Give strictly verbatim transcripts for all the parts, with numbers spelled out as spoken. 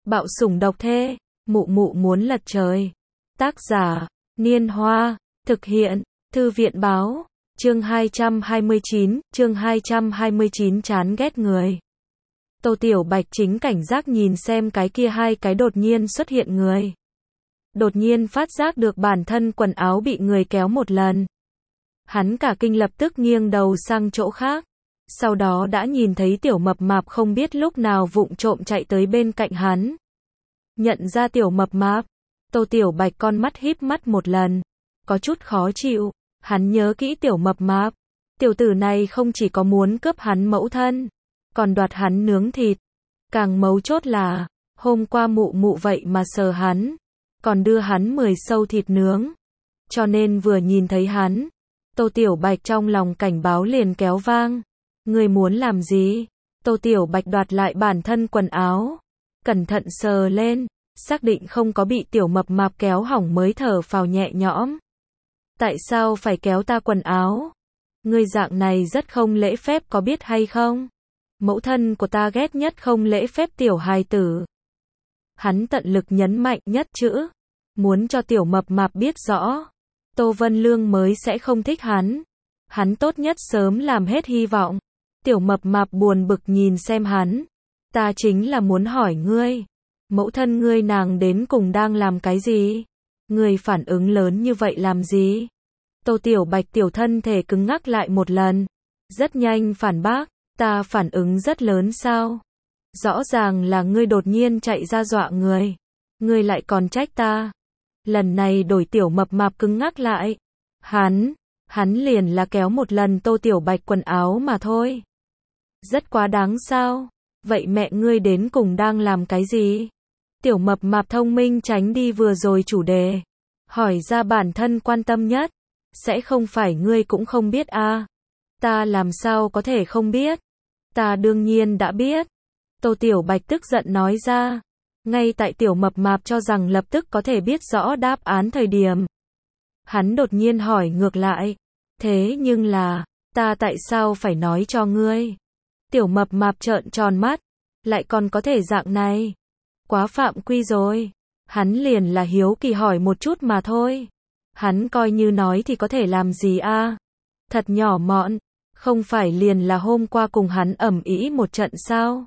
Bạo sủng độc thê, mụ mụ muốn lật trời. Tác giả, Niên Hoa, thực hiện, Thư viện báo, chương hai trăm hai mươi chín, chương hai trăm hai mươi chín chán ghét người. Tô Tiểu Bạch chính cảnh giác nhìn xem cái kia hai cái đột nhiên xuất hiện người. Đột nhiên phát giác được bản thân quần áo bị người kéo một lần. Hắn cả kinh lập tức nghiêng đầu sang chỗ khác. Sau đó đã nhìn thấy tiểu mập mạp không biết lúc nào vụng trộm chạy tới bên cạnh hắn. Nhận ra tiểu mập mạp, Tô Tiểu Bạch con mắt híp mắt một lần. Có chút khó chịu, hắn nhớ kỹ tiểu mập mạp. Tiểu tử này không chỉ có muốn cướp hắn mẫu thân, còn đoạt hắn nướng thịt. Càng mấu chốt là, hôm qua mụ mụ vậy mà sờ hắn, còn đưa hắn mười sâu thịt nướng. Cho nên vừa nhìn thấy hắn, Tô Tiểu Bạch trong lòng cảnh báo liền kéo vang. Người muốn làm gì? Tô Tiểu Bạch đoạt lại bản thân quần áo, cẩn thận sờ lên, xác định không có bị tiểu mập mạp kéo hỏng mới thở phào nhẹ nhõm. Tại sao phải kéo ta quần áo? Ngươi dạng này rất không lễ phép có biết hay không? Mẫu thân của ta ghét nhất không lễ phép tiểu hài tử. Hắn tận lực nhấn mạnh nhất chữ, muốn cho tiểu mập mạp biết rõ, Tô Vân Lương mới sẽ không thích hắn. Hắn tốt nhất sớm làm hết hy vọng. Tiểu mập mạp buồn bực nhìn xem hắn. Ta chính là muốn hỏi ngươi, mẫu thân ngươi nàng đến cùng đang làm cái gì? Ngươi phản ứng lớn như vậy làm gì? Tô Tiểu Bạch tiểu thân thể cứng ngắc lại một lần. Rất nhanh phản bác, ta phản ứng rất lớn sao? Rõ ràng là ngươi đột nhiên chạy ra dọa người. Ngươi lại còn trách ta. Lần này đổi tiểu mập mạp cứng ngắc lại. Hắn, hắn liền là kéo một lần Tô Tiểu Bạch quần áo mà thôi. Rất quá đáng sao? Vậy mẹ ngươi đến cùng đang làm cái gì? Tiểu mập mạp thông minh tránh đi vừa rồi chủ đề. Hỏi ra bản thân quan tâm nhất. Sẽ không phải ngươi cũng không biết à? Ta làm sao có thể không biết? Ta đương nhiên đã biết. Tô Tiểu Bạch tức giận nói ra. Ngay tại tiểu mập mạp cho rằng lập tức có thể biết rõ đáp án thời điểm. Hắn đột nhiên hỏi ngược lại. Thế nhưng là, ta tại sao phải nói cho ngươi? Tiểu mập mạp trợn tròn mắt. Lại còn có thể dạng này. Quá phạm quy rồi. Hắn liền là hiếu kỳ hỏi một chút mà thôi. Hắn coi như nói thì có thể làm gì a? À? Thật nhỏ mọn. Không phải liền là hôm qua cùng hắn ầm ĩ một trận sao?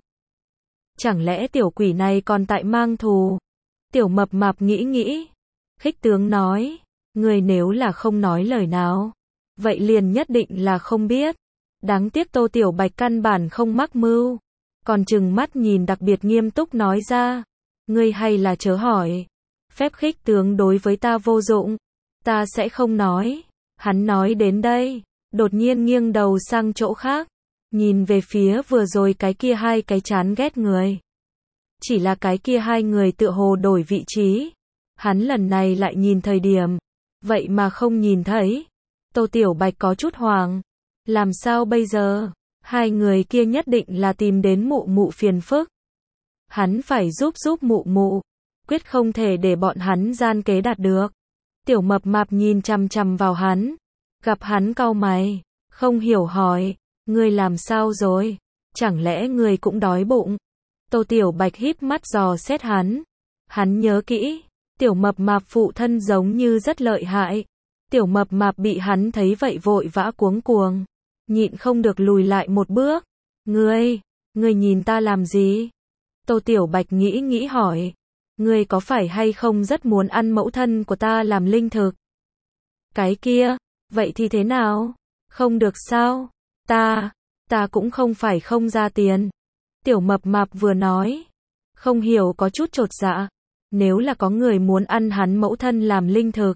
Chẳng lẽ tiểu quỷ này còn tại mang thù? Tiểu mập mạp nghĩ nghĩ. Khích tướng nói. Người nếu là không nói lời nào, vậy liền nhất định là không biết. Đáng tiếc Tô Tiểu Bạch căn bản không mắc mưu. Còn trừng mắt nhìn đặc biệt nghiêm túc nói ra. Ngươi hay là chớ hỏi. Phép khích tướng đối với ta vô dụng. Ta sẽ không nói. Hắn nói đến đây, đột nhiên nghiêng đầu sang chỗ khác. Nhìn về phía vừa rồi cái kia hai cái chán ghét người. Chỉ là cái kia hai người tựa hồ đổi vị trí. Hắn lần này lại nhìn thời điểm. Vậy mà không nhìn thấy. Tô Tiểu Bạch có chút hoàng. Làm sao bây giờ? Hai người kia nhất định là tìm đến mụ mụ phiền phức. Hắn phải giúp giúp mụ mụ. Quyết không thể để bọn hắn gian kế đạt được. Tiểu mập mạp nhìn chằm chằm vào hắn. Gặp hắn cau mày. Không hiểu hỏi. Ngươi làm sao rồi? Chẳng lẽ ngươi cũng đói bụng? Tô Tiểu Bạch híp mắt dò xét hắn. Hắn nhớ kỹ. Tiểu mập mạp phụ thân giống như rất lợi hại. Tiểu mập mạp bị hắn thấy vậy vội vã cuống cuồng. Nhịn không được lùi lại một bước. Ngươi, ngươi nhìn ta làm gì? Tô Tiểu Bạch nghĩ nghĩ hỏi. Ngươi có phải hay không rất muốn ăn mẫu thân của ta làm linh thực? Cái kia, vậy thì thế nào? Không được sao? Ta, ta cũng không phải không ra tiền. Tiểu mập mạp vừa nói. Không hiểu có chút chột dạ. Nếu là có người muốn ăn hắn mẫu thân làm linh thực,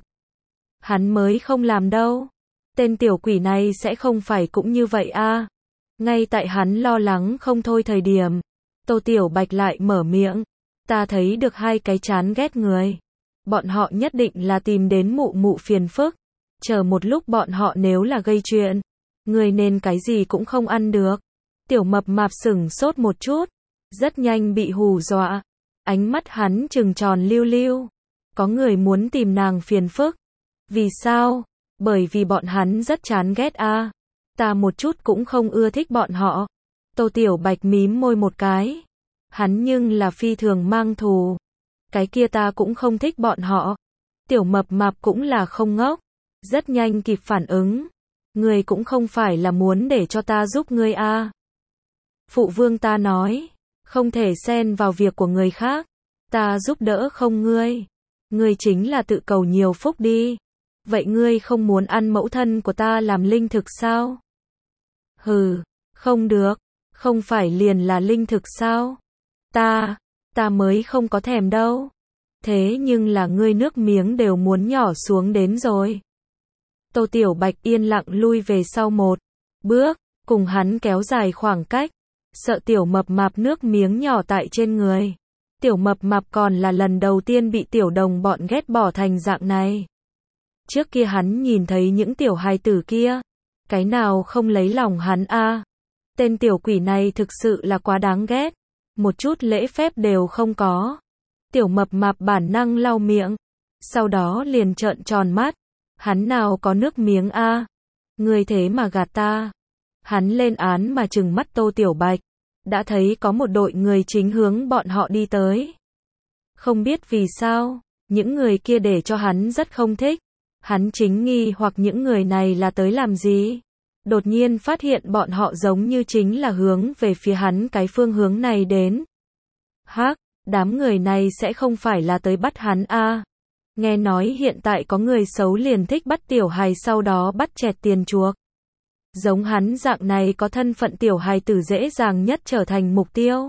hắn mới không làm đâu. Tên tiểu quỷ này sẽ không phải cũng như vậy à? Ngay tại hắn lo lắng không thôi thời điểm, Tô Tiểu Bạch lại mở miệng. Ta thấy được hai cái chán ghét người. Bọn họ nhất định là tìm đến mụ mụ phiền phức. Chờ một lúc bọn họ nếu là gây chuyện, người nên cái gì cũng không ăn được. Tiểu mập mạp sửng sốt một chút. Rất nhanh bị hù dọa. Ánh mắt hắn trừng tròn liu liu. Có người muốn tìm nàng phiền phức. Vì sao? Bởi vì bọn hắn rất chán ghét a. À? Ta một chút cũng không ưa thích bọn họ. Tô Tiểu Bạch mím môi một cái. hắn nhưng là phi thường mang thù. Cái kia ta cũng không thích bọn họ. Tiểu mập mạp cũng là không ngốc, rất nhanh kịp phản ứng. Ngươi cũng không phải là muốn để cho ta giúp ngươi a? Phụ vương ta nói, không thể xen vào việc của người khác, ta giúp đỡ không ngươi. Ngươi chính là tự cầu nhiều phúc đi. Vậy ngươi không muốn ăn mẫu thân của ta làm linh thực sao? Hừ, không được, không phải liền là linh thực sao? Ta, ta mới không có thèm đâu. Thế nhưng là ngươi nước miếng đều muốn nhỏ xuống đến rồi. Tô Tiểu Bạch yên lặng lui về sau một bước, cùng hắn kéo dài khoảng cách, sợ tiểu mập mạp nước miếng nhỏ tại trên người. Tiểu mập mạp còn là lần đầu tiên bị tiểu đồng bọn ghét bỏ thành dạng này. Trước kia hắn nhìn thấy những tiểu hài tử kia, cái nào không lấy lòng hắn a? Tên tiểu quỷ này thực sự là quá đáng ghét, một chút lễ phép đều không có. Tiểu mập mạp bản năng lau miệng, sau đó liền trợn tròn mắt. Hắn nào có nước miếng a? Ngươi thế mà gạt ta. Hắn lên án mà trừng mắt Tô Tiểu Bạch, đã thấy có một đội người chính hướng bọn họ đi tới. Không biết vì sao, những người kia để cho hắn rất không thích. Hắn chính nghi hoặc những người này là tới làm gì. Đột nhiên phát hiện bọn họ giống như chính là hướng về phía hắn cái phương hướng này đến. Hắc, đám người này sẽ không phải là tới bắt hắn a? Nghe nói hiện tại có người xấu liền thích bắt tiểu hài sau đó bắt chẹt tiền chuộc. Giống hắn dạng này có thân phận tiểu hài tử dễ dàng nhất trở thành mục tiêu.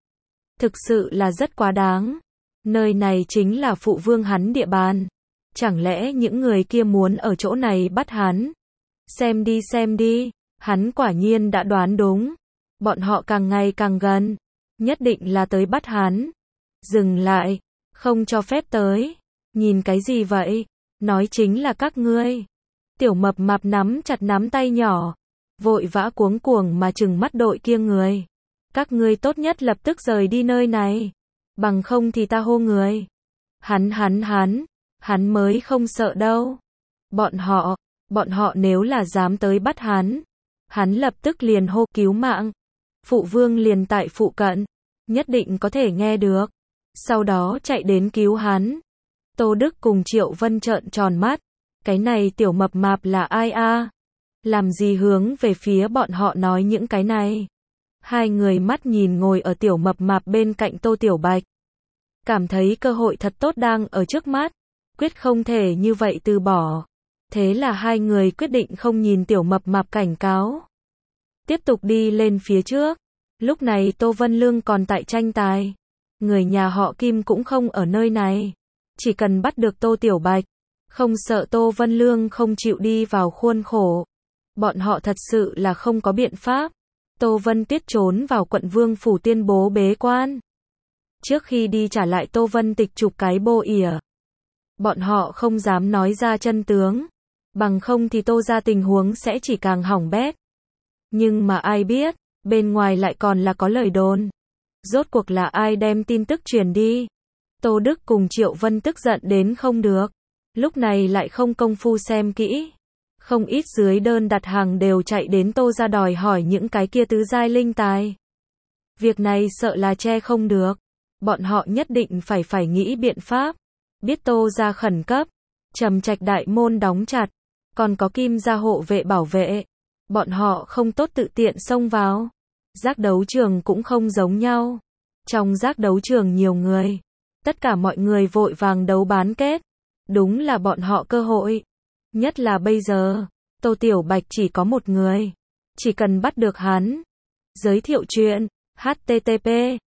Thực sự là rất quá đáng. Nơi này chính là phụ vương hắn địa bàn. Chẳng lẽ những người kia muốn ở chỗ này bắt hắn? Xem đi xem đi, hắn quả nhiên đã đoán đúng. Bọn họ càng ngày càng gần, nhất định là tới bắt hắn. Dừng lại, không cho phép tới. Nhìn cái gì vậy? Nói chính là các ngươi. Tiểu mập mạp nắm chặt nắm tay nhỏ, vội vã cuống cuồng mà trừng mắt đội kia người. Các ngươi tốt nhất lập tức rời đi nơi này, bằng không thì ta hô người. Hắn hắn hắn, hắn mới không sợ đâu. Bọn họ, bọn họ nếu là dám tới bắt hắn, hắn lập tức liền hô cứu mạng. Phụ vương liền tại phụ cận, nhất định có thể nghe được. Sau đó chạy đến cứu hắn. Tô Đức cùng Triệu Vân trợn tròn mắt. Cái này tiểu mập mạp là ai a? Làm gì hướng về phía bọn họ nói những cái này? Hai người mắt nhìn ngồi ở tiểu mập mạp bên cạnh Tô Tiểu Bạch. Cảm thấy cơ hội thật tốt đang ở trước mắt. Quyết không thể như vậy từ bỏ. Thế là hai người quyết định không nhìn tiểu mập mạp cảnh cáo. Tiếp tục đi lên phía trước. Lúc này Tô Vân Lương còn tại tranh tài. Người nhà họ Kim cũng không ở nơi này. Chỉ cần bắt được Tô Tiểu Bạch, không sợ Tô Vân Lương không chịu đi vào khuôn khổ. Bọn họ thật sự là không có biện pháp. Tô Vân Tuyết trốn vào quận Vương phủ tuyên bố bế quan. Trước khi đi trả lại Tô Vân Tịch chụp cái bô ỉa. Bọn họ không dám nói ra chân tướng. Bằng không thì Tô ra tình huống sẽ chỉ càng hỏng bét. Nhưng mà ai biết, bên ngoài lại còn là có lời đồn. Rốt cuộc là ai đem tin tức truyền đi? Tô Đức cùng Triệu Vân tức giận đến không được. Lúc này lại không công phu xem kỹ. Không ít dưới đơn đặt hàng đều chạy đến Tô ra đòi hỏi những cái kia tứ giai linh tài. Việc này sợ là che không được. Bọn họ nhất định phải phải nghĩ biện pháp. Biết Tô ra khẩn cấp. Trầm Trạch đại môn đóng chặt. Còn có Kim gia hộ vệ bảo vệ. Bọn họ không tốt tự tiện xông vào. Giác đấu trường cũng không giống nhau. Trong giác đấu trường nhiều người. Tất cả mọi người vội vàng đấu bán kết. Đúng là bọn họ cơ hội. Nhất là bây giờ, Tô Tiểu Bạch chỉ có một người. Chỉ cần bắt được hắn. Giới thiệu chuyện, http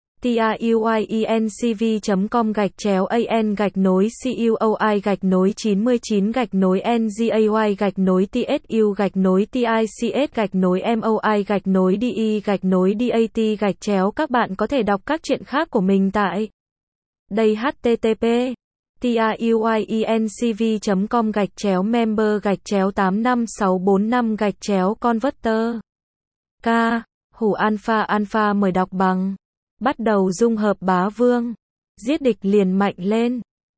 tuyencv chấm com gạch chéo an gạch nối cuoi gạch nối chín mươi chín gạch nối ngay gạch nối tsu gạch nối tics gạch nối moi gạch nối de gạch nối dat gạch chéo. Các bạn có thể đọc các chuyện khác của mình tại đây. Http tuyencv chấm com gạch chéo member gạch chéo tám năm sáu bốn năm gạch chéo converter. K. Hủ alpha alpha mời đọc bằng. Bắt đầu dung hợp bá vương. Giết địch liền mạnh lên.